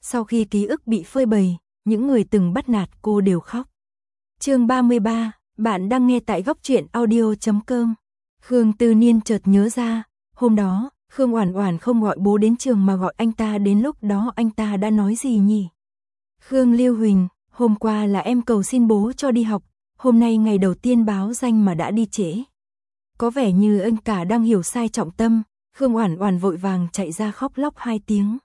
Sau khi ký ức bị phơi bày, những người từng bắt nạt cô đều khóc. Chương 33, bạn đang nghe tại góc truyện audio.com. Khương Tư Niên chợt nhớ ra, hôm đó, Khương Oản Oản không gọi bố đến trường mà gọi anh ta, đến lúc đó anh ta đã nói gì nhỉ? Khương Lưu Huỳnh, hôm qua là em cầu xin bố cho đi học, hôm nay ngày đầu tiên báo danh mà đã đi trễ. Có vẻ như anh cả đang hiểu sai trọng tâm, Khương Oản Oản vội vàng chạy ra khóc lóc 2 tiếng.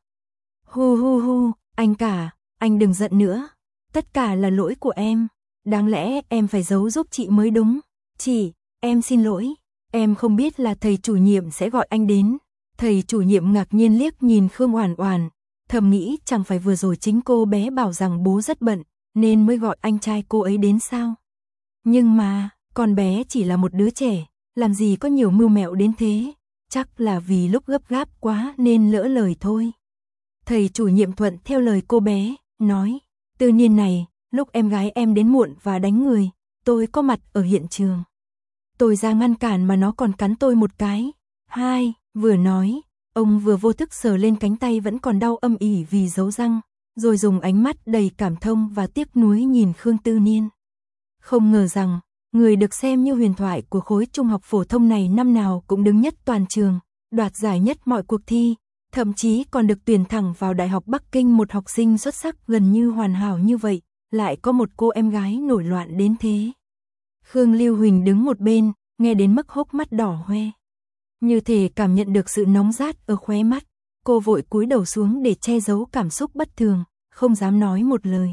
Hu hu hu, anh cả, anh đừng giận nữa, tất cả là lỗi của em, đáng lẽ em phải giấu giúp chị mới đúng. Chị, em xin lỗi, em không biết là thầy chủ nhiệm sẽ gọi anh đến. Thầy chủ nhiệm ngạc nhiên liếc nhìn Khương Oản Oản, thầm nghĩ chẳng phải vừa rồi chính cô bé bảo rằng bố rất bận, nên mới gọi anh trai cô ấy đến sao? Nhưng mà, con bé chỉ là một đứa trẻ, làm gì có nhiều mưu mẹo đến thế, chắc là vì lúc gấp gáp quá nên lỡ lời thôi. Thầy chủ nhiệm thuận theo lời cô bé, nói, Tư Niên này, lúc em gái em đến muộn và đánh người, tôi có mặt ở hiện trường. Tôi ra ngăn cản mà nó còn cắn tôi một cái. Hai, vừa nói, ông vừa vô thức sờ lên cánh tay vẫn còn đau âm ỉ vì dấu răng, rồi dùng ánh mắt đầy cảm thông và tiếc nuối nhìn Khương Tư Niên. Không ngờ rằng, người được xem như huyền thoại của khối trung học phổ thông này năm nào cũng đứng nhất toàn trường, đoạt giải nhất mọi cuộc thi, thậm chí còn được tuyển thẳng vào Đại học Bắc Kinh, một học sinh xuất sắc gần như hoàn hảo như vậy, lại có một cô em gái nổi loạn đến thế. Khương Lưu Huỳnh đứng một bên, nghe đến mức hốc mắt đỏ hoe. Như thể cảm nhận được sự nóng rát ở khóe mắt, cô vội cúi đầu xuống để che giấu cảm xúc bất thường, không dám nói một lời.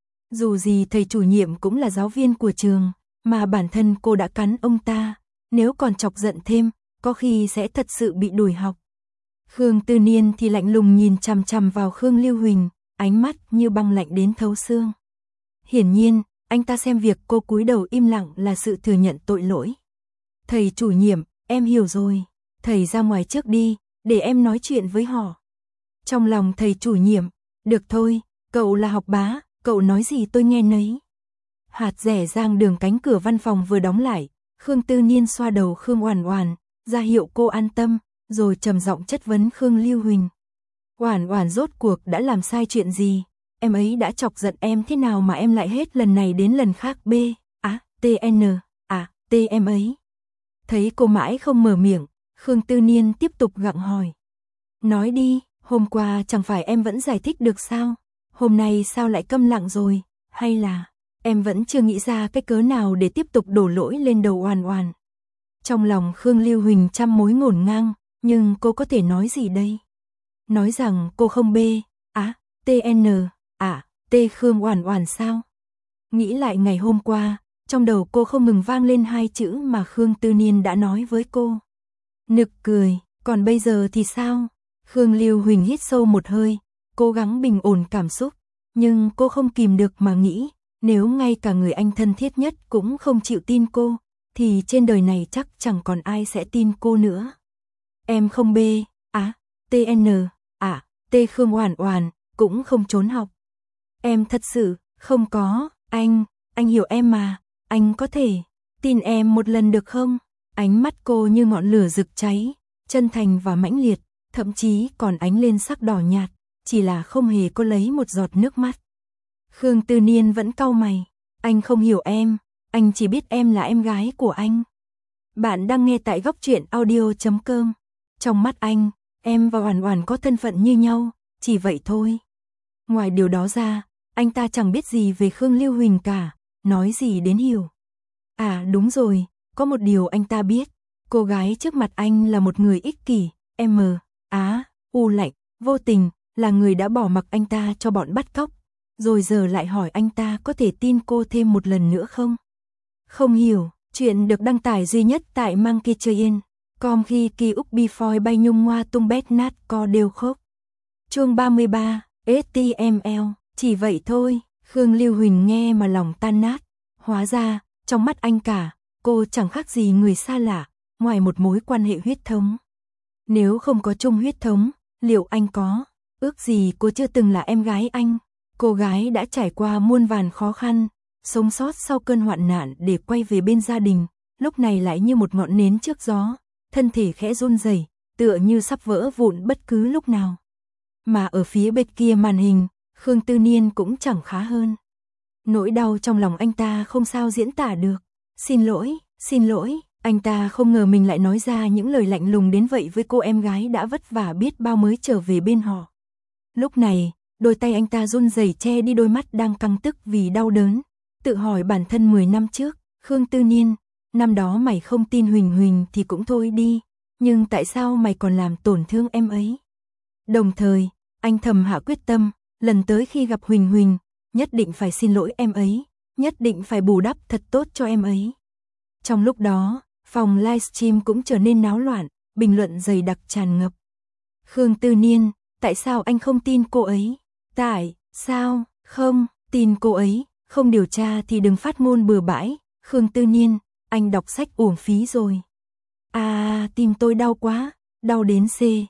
Dù gì thầy chủ nhiệm cũng là giáo viên của trường, mà bản thân cô đã cắn ông ta, nếu còn chọc giận thêm, có khi sẽ thật sự bị đuổi học. Khương Tư Niên thì lạnh lùng nhìn chằm chằm vào Khương Lưu Huỳnh, ánh mắt như băng lạnh đến thấu xương. Hiển nhiên, anh ta xem việc cô cúi đầu im lặng là sự thừa nhận tội lỗi. Thầy chủ nhiệm, em hiểu rồi, thầy ra ngoài trước đi, để em nói chuyện với họ. Trong lòng thầy chủ nhiệm, được thôi, cậu là học bá, cậu nói gì tôi nghe nấy. Hạt rẻ rang đường, cánh cửa văn phòng vừa đóng lại, Khương Tư Niên xoa đầu Khương Oản Oản, ra hiệu cô an tâm, rồi trầm giọng chất vấn Khương Lưu Huỳnh. Oản Oản rốt cuộc đã làm sai chuyện gì? Em ấy đã chọc giận em thế nào mà em lại hết lần này đến lần khác tê em ấy? Thấy cô mãi không mở miệng, Khương Tư Niên tiếp tục gặng hỏi. Nói đi, hôm qua chẳng phải em vẫn giải thích được sao? Hôm nay sao lại câm lặng rồi? Hay là em vẫn chưa nghĩ ra cái cớ nào để tiếp tục đổ lỗi lên đầu Oản Oản? Trong lòng Khương Lưu Huỳnh trăm mối ngổn ngang, nhưng cô có thể nói gì đây? Nói rằng cô không Khương Oản Oản sao? Nghĩ lại ngày hôm qua, trong đầu cô không ngừng vang lên 2 chữ mà Khương Tư Niên đã nói với cô. Nực cười, còn bây giờ thì sao? Khương Lưu Huỳnh hít sâu một hơi, cố gắng bình ổn cảm xúc, nhưng cô không kìm được mà nghĩ, nếu ngay cả người anh thân thiết nhất cũng không chịu tin cô, thì trên đời này chắc chẳng còn ai sẽ tin cô nữa. Em không Khương Oản Oản, cũng không trốn học. Em thật sự không có, anh hiểu em mà, anh có thể tin em một lần được không? Ánh mắt cô như ngọn lửa rực cháy, chân thành và mãnh liệt, thậm chí còn ánh lên sắc đỏ nhạt, chỉ là không hề có lấy một giọt nước mắt. Khương Tư Niên vẫn cau mày, anh không hiểu em, anh chỉ biết em là em gái của anh. Bạn đang nghe tại góc truyện audio.com. Trong mắt anh, em và Oản Oản có thân phận như nhau, chỉ vậy thôi. Ngoài điều đó ra, anh ta chẳng biết gì về Khương Lưu Huỳnh cả, nói gì đến hiểu. À đúng rồi, có một điều anh ta biết, cô gái trước mặt anh là một người ích kỷ, lạnh, vô tình, là người đã bỏ mặc anh ta cho bọn bắt cóc, rồi giờ lại hỏi anh ta có thể tin cô thêm một lần nữa không? Không hiểu, chuyện được đăng tải duy nhất tại Monkeytrain.com khi kỳ úc before bay nhung hoa tung bét nát co đều khốc. Chương 33, HTML, chỉ vậy thôi, Khương Lưu Huỳnh nghe mà lòng tan nát, hóa ra, trong mắt anh cả, cô chẳng khác gì người xa lạ, ngoài một mối quan hệ huyết thống. Nếu không có chung huyết thống, liệu anh có? Ước gì cô chưa từng là em gái anh. Cô gái đã trải qua muôn vàn khó khăn, sống sót sau cơn hoạn nạn để quay về bên gia đình, lúc này lại như một ngọn nến trước gió, thân thể khẽ run rẩy, tựa như sắp vỡ vụn bất cứ lúc nào. Mà ở phía bên kia màn hình, Khương Tư Niên cũng chẳng khá hơn. Nỗi đau trong lòng anh ta không sao diễn tả được. Xin lỗi, anh ta không ngờ mình lại nói ra những lời lạnh lùng đến vậy với cô em gái đã vất vả biết bao mới trở về bên họ. Lúc này, đôi tay anh ta run rẩy che đi đôi mắt đang căng tức vì đau đớn, tự hỏi bản thân 10 năm trước, Khương Tư Niên, năm đó mày không tin Huỳnh Huỳnh thì cũng thôi đi, nhưng tại sao mày còn làm tổn thương em ấy? Đồng thời, anh thầm hạ quyết tâm, lần tới khi gặp Huỳnh Huỳnh, nhất định phải xin lỗi em ấy, nhất định phải bù đắp thật tốt cho em ấy. Trong lúc đó, phòng livestream cũng trở nên náo loạn, bình luận dày đặc tràn ngập. Khương Tư Niên, tại sao anh không tin cô ấy? Tại sao không tin cô ấy? Không điều tra thì đừng phát ngôn bừa bãi. Khương Tư Niên, anh đọc sách uổng phí rồi. Tim tôi đau quá, đau đến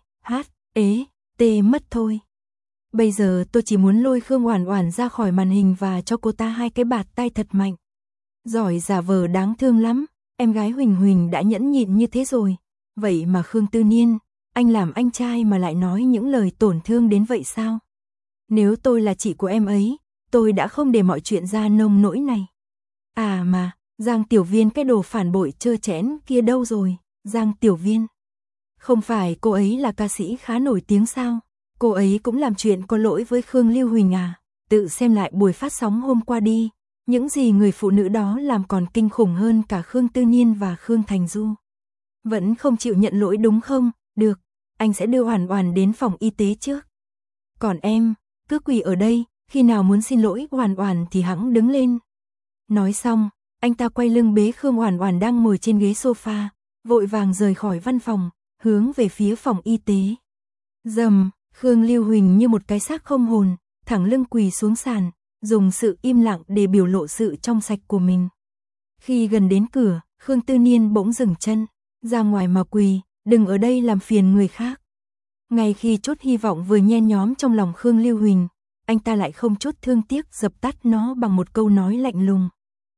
T mất thôi. Bây giờ tôi chỉ muốn lôi Khương Oản Oản ra khỏi màn hình và cho cô ta 2 cái bạt tay thật mạnh. Giỏi giả vờ đáng thương lắm, em gái Huỳnh Huỳnh đã nhẫn nhịn như thế rồi. Vậy mà Khương Tư Niên, anh làm anh trai mà lại nói những lời tổn thương đến vậy sao? Nếu tôi là chị của em ấy, tôi đã không để mọi chuyện ra nông nỗi này. Mà, Giang Tiểu Viên cái đồ phản bội trơ trẽn kia đâu rồi? Giang Tiểu Viên. Không phải cô ấy là ca sĩ khá nổi tiếng sao? Cô ấy cũng làm chuyện có lỗi với Khương Lưu Huỳnh à? Tự xem lại buổi phát sóng hôm qua đi. Những gì người phụ nữ đó làm còn kinh khủng hơn cả Khương Tư Niên và Khương Thành Du. Vẫn không chịu nhận lỗi đúng không? Được, anh sẽ đưa Oản Oản đến phòng y tế trước. Còn em, cứ quỳ ở đây, khi nào muốn xin lỗi Oản Oản thì hẵng đứng lên. Nói xong, anh ta quay lưng bế Khương Oản Oản đang ngồi trên ghế sofa, vội vàng rời khỏi văn phòng, hướng về phía phòng y tế. Rầm, Khương Lưu Huỳnh như một cái xác không hồn, thẳng lưng quỳ xuống sàn, dùng sự im lặng để biểu lộ sự trong sạch của mình. Khi gần đến cửa, Khương Tư Niên bỗng dừng chân, ra ngoài mà quỳ, đừng ở đây làm phiền người khác. Ngay khi chút hy vọng vừa nhen nhóm trong lòng Khương Lưu Huỳnh, anh ta lại không chút thương tiếc dập tắt nó bằng một câu nói lạnh lùng.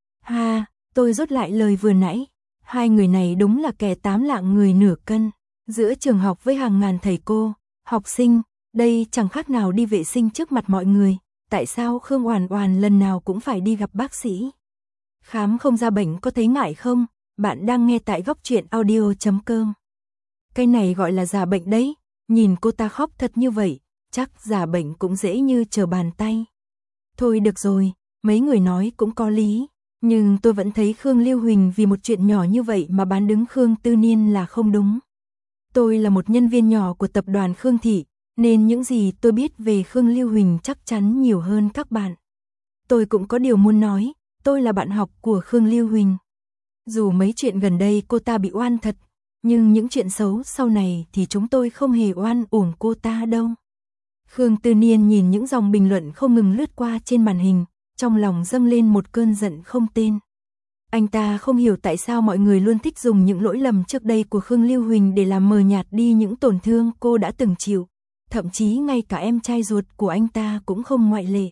Tôi rút lại lời vừa nãy, 2 người này đúng là kẻ 8 lạng người nửa cân. Giữa trường học với hàng ngàn thầy cô, học sinh, đây chẳng khác nào đi vệ sinh trước mặt mọi người. Tại sao Khương Oản Oản lần nào cũng phải đi gặp bác sĩ? Khám không ra bệnh có thấy ngại không? Bạn đang nghe tại goctruyện.audio.com. Cái này gọi là giả bệnh đấy, nhìn cô ta khóc thật như vậy, chắc giả bệnh cũng dễ như trở bàn tay. Thôi được rồi, mấy người nói cũng có lý, nhưng tôi vẫn thấy Khương Lưu Huỳnh vì một chuyện nhỏ như vậy mà bán đứng Khương Tư Niên là không đúng. Tôi là một nhân viên nhỏ của tập đoàn Khương Thị, nên những gì tôi biết về Khương Lưu Huỳnh chắc chắn nhiều hơn các bạn. Tôi cũng có điều muốn nói, tôi là bạn học của Khương Lưu Huỳnh. Dù mấy chuyện gần đây cô ta bị oan thật, nhưng những chuyện xấu sau này thì chúng tôi không hề oan uổng cô ta đâu. Khương Tư Niên nhìn những dòng bình luận không ngừng lướt qua trên màn hình, trong lòng dâng lên một cơn giận không tên. Anh ta không hiểu tại sao mọi người luôn thích dùng những lỗi lầm trước đây của Khương Lưu Huỳnh để làm mờ nhạt đi những tổn thương cô đã từng chịu. Thậm chí ngay cả em trai ruột của anh ta cũng không ngoại lệ.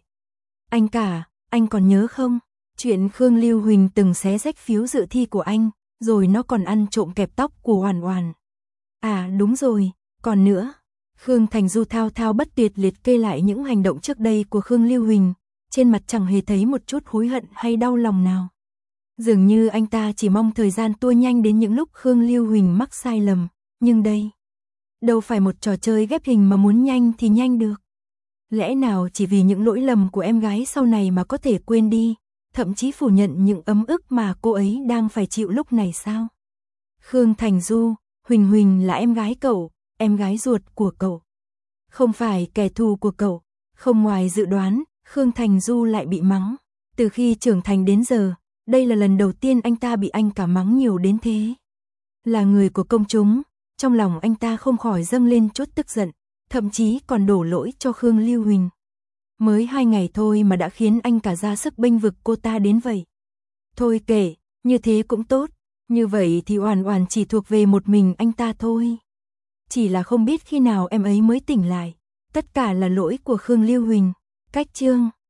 Anh còn nhớ không? Chuyện Khương Lưu Huỳnh từng xé rách phiếu dự thi của anh, rồi nó còn ăn trộm kẹp tóc của Oản Oản. Đúng rồi, còn nữa. Khương Thành Du thao thao bất tuyệt liệt kê lại những hành động trước đây của Khương Lưu Huỳnh, trên mặt chẳng hề thấy một chút hối hận hay đau lòng nào. Dường như anh ta chỉ mong thời gian tua nhanh đến những lúc Khương Lưu Huỳnh mắc sai lầm, nhưng đây đâu phải một trò chơi ghép hình mà muốn nhanh thì nhanh được. Lẽ nào chỉ vì những lỗi lầm của em gái sau này mà có thể quên đi, thậm chí phủ nhận những ấm ức mà cô ấy đang phải chịu lúc này sao? Khương Thành Du, Huỳnh Huỳnh là em gái cậu, em gái ruột của cậu. Không phải kẻ thù của cậu. Không ngoài dự đoán, Khương Thành Du lại bị mắng. Từ khi trưởng thành đến giờ, đây là lần đầu tiên anh ta bị anh cả mắng nhiều đến thế. Là người của công chúng, trong lòng anh ta không khỏi dâng lên chút tức giận, thậm chí còn đổ lỗi cho Khương Lưu Huỳnh. Mới 2 ngày thôi mà đã khiến anh cả ra sức bênh vực cô ta đến vậy. Thôi kệ, như thế cũng tốt, như vậy thì Oản Oản chỉ thuộc về một mình anh ta thôi. Chỉ là không biết khi nào em ấy mới tỉnh lại, tất cả là lỗi của Khương Lưu Huỳnh. Cách chương